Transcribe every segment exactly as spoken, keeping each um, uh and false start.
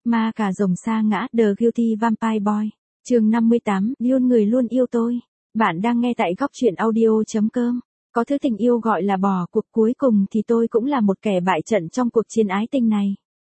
Ma cà rồng sa ngã, The Guilty Vampire Boy. Chương năm mươi tám, luôn người luôn yêu tôi. Bạn đang nghe tại góc truyện audio.com. Có thứ tình yêu gọi là bỏ cuộc, cuối cùng thì tôi cũng là một kẻ bại trận trong cuộc chiến ái tình này.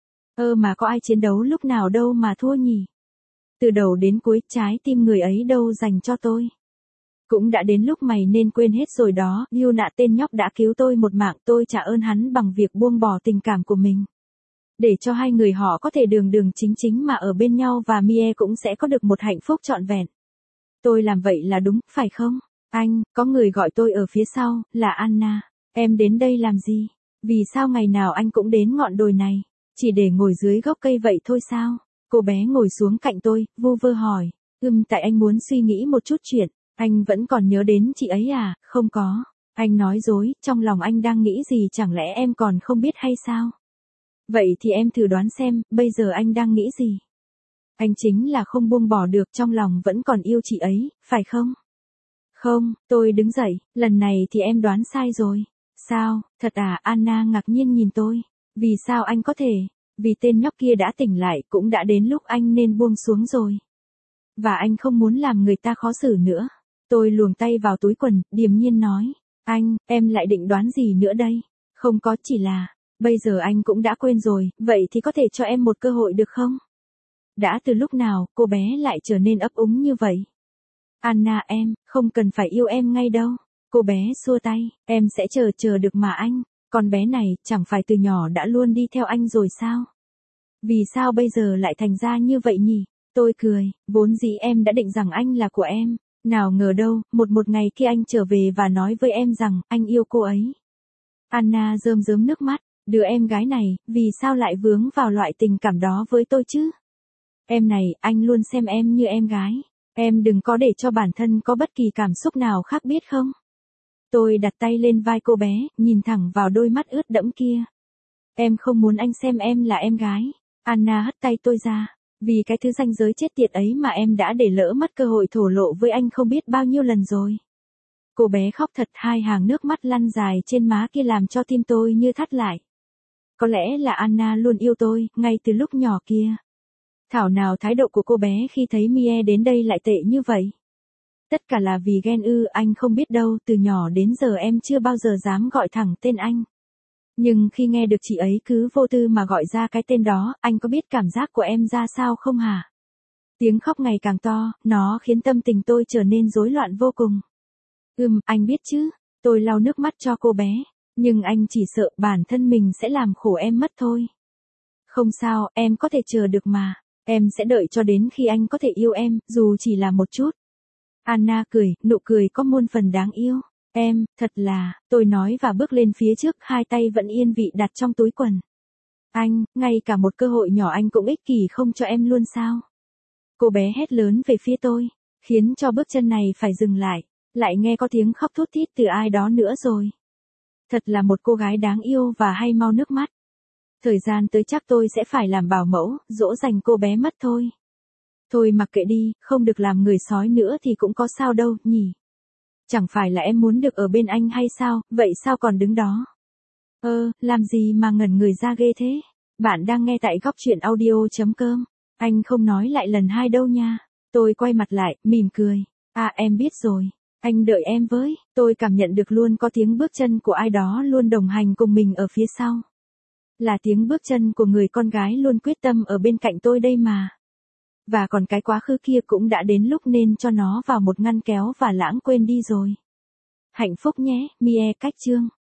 Ơ mà có ai chiến đấu lúc nào đâu mà thua nhỉ? Từ đầu đến cuối, trái tim người ấy đâu dành cho tôi. Cũng đã đến lúc mày nên quên hết rồi đó, Yuna tên nhóc đã cứu tôi một mạng, tôi trả ơn hắn bằng việc buông bỏ tình cảm của mình. Để cho hai người họ có thể đường đường chính chính mà ở bên nhau và Mie cũng sẽ có được một hạnh phúc trọn vẹn. Tôi làm vậy là đúng, phải không? Anh, có người gọi tôi ở phía sau, là Anna. Em đến đây làm gì? Vì sao ngày nào anh cũng đến ngọn đồi này? Chỉ để ngồi dưới gốc cây vậy thôi sao? Cô bé ngồi xuống cạnh tôi, vu vơ hỏi. Ừm, tại anh muốn suy nghĩ một chút chuyện. Anh vẫn còn nhớ đến chị ấy à? Không có. Anh nói dối, trong lòng anh đang nghĩ gì chẳng lẽ em còn không biết hay sao? Vậy thì em thử đoán xem, bây giờ anh đang nghĩ gì? Anh chính là không buông bỏ được, trong lòng vẫn còn yêu chị ấy, phải không? Không, tôi đứng dậy, lần này thì em đoán sai rồi. Sao, thật à? Anna ngạc nhiên nhìn tôi. Vì sao anh có thể? Vì tên nhóc kia đã tỉnh lại, cũng đã đến lúc anh nên buông xuống rồi. Và anh không muốn làm người ta khó xử nữa. Tôi luồn tay vào túi quần, điềm nhiên nói. Anh, em lại định đoán gì nữa đây? Không có, chỉ là, bây giờ anh cũng đã quên rồi, vậy thì có thể cho em một cơ hội được không? Đã từ lúc nào, cô bé lại trở nên ấp úng như vậy? Anna em, không cần phải yêu em ngay đâu. Cô bé xua tay, em sẽ chờ chờ được mà anh. Con bé này, chẳng phải từ nhỏ đã luôn đi theo anh rồi sao? Vì sao bây giờ lại thành ra như vậy nhỉ? Tôi cười, vốn dĩ em đã định rằng anh là của em. Nào ngờ đâu, một một ngày khi anh trở về và nói với em rằng, anh yêu cô ấy. Anna rơm rớm nước mắt, đứa em gái này, vì sao lại vướng vào loại tình cảm đó với tôi chứ? Em này, anh luôn xem em như em gái. Em đừng có để cho bản thân có bất kỳ cảm xúc nào khác biết không? Tôi đặt tay lên vai cô bé, nhìn thẳng vào đôi mắt ướt đẫm kia. Em không muốn anh xem em là em gái. Anna hất tay tôi ra. Vì cái thứ ranh giới chết tiệt ấy mà em đã để lỡ mất cơ hội thổ lộ với anh không biết bao nhiêu lần rồi. Cô bé khóc thật, hai hàng nước mắt lăn dài trên má kia làm cho tim tôi như thắt lại. Có lẽ là Anna luôn yêu tôi, ngay từ lúc nhỏ kia. Thảo nào thái độ của cô bé khi thấy Mie đến đây lại tệ như vậy. Tất cả là vì ghen ư, anh không biết đâu, từ nhỏ đến giờ em chưa bao giờ dám gọi thẳng tên anh. Nhưng khi nghe được chị ấy cứ vô tư mà gọi ra cái tên đó, anh có biết cảm giác của em ra sao không hả? Tiếng khóc ngày càng to, nó khiến tâm tình tôi trở nên rối loạn vô cùng. Ừm, anh biết chứ, tôi lau nước mắt cho cô bé, nhưng anh chỉ sợ bản thân mình sẽ làm khổ em mất thôi. Không sao, em có thể chờ được mà, em sẽ đợi cho đến khi anh có thể yêu em, dù chỉ là một chút. Anna cười, nụ cười có muôn phần đáng yêu. Em, thật là, tôi nói và bước lên phía trước, hai tay vẫn yên vị đặt trong túi quần. Anh, ngay cả một cơ hội nhỏ anh cũng ích kỷ không cho em luôn sao? Cô bé hét lớn về phía tôi, khiến cho bước chân này phải dừng lại, lại nghe có tiếng khóc thút thít từ ai đó nữa rồi. Thật là một cô gái đáng yêu và hay mau nước mắt. Thời gian tới chắc tôi sẽ phải làm bảo mẫu, dỗ dành cô bé mất thôi. Thôi mặc kệ đi, không được làm người sói nữa thì cũng có sao đâu, nhỉ? Chẳng phải là em muốn được ở bên anh hay sao, vậy sao còn đứng đó? Ơ, làm gì mà ngẩn người ra ghê thế? Bạn đang nghe tại góc truyện audio.com. Anh không nói lại lần hai đâu nha. Tôi quay mặt lại, mỉm cười. À em biết rồi. Anh đợi em với. Tôi cảm nhận được luôn có tiếng bước chân của ai đó luôn đồng hành cùng mình ở phía sau. Là tiếng bước chân của người con gái luôn quyết tâm ở bên cạnh tôi đây mà. Và còn cái quá khứ kia cũng đã đến lúc nên cho nó vào một ngăn kéo và lãng quên đi rồi. Hạnh phúc nhé, Mie cách chương.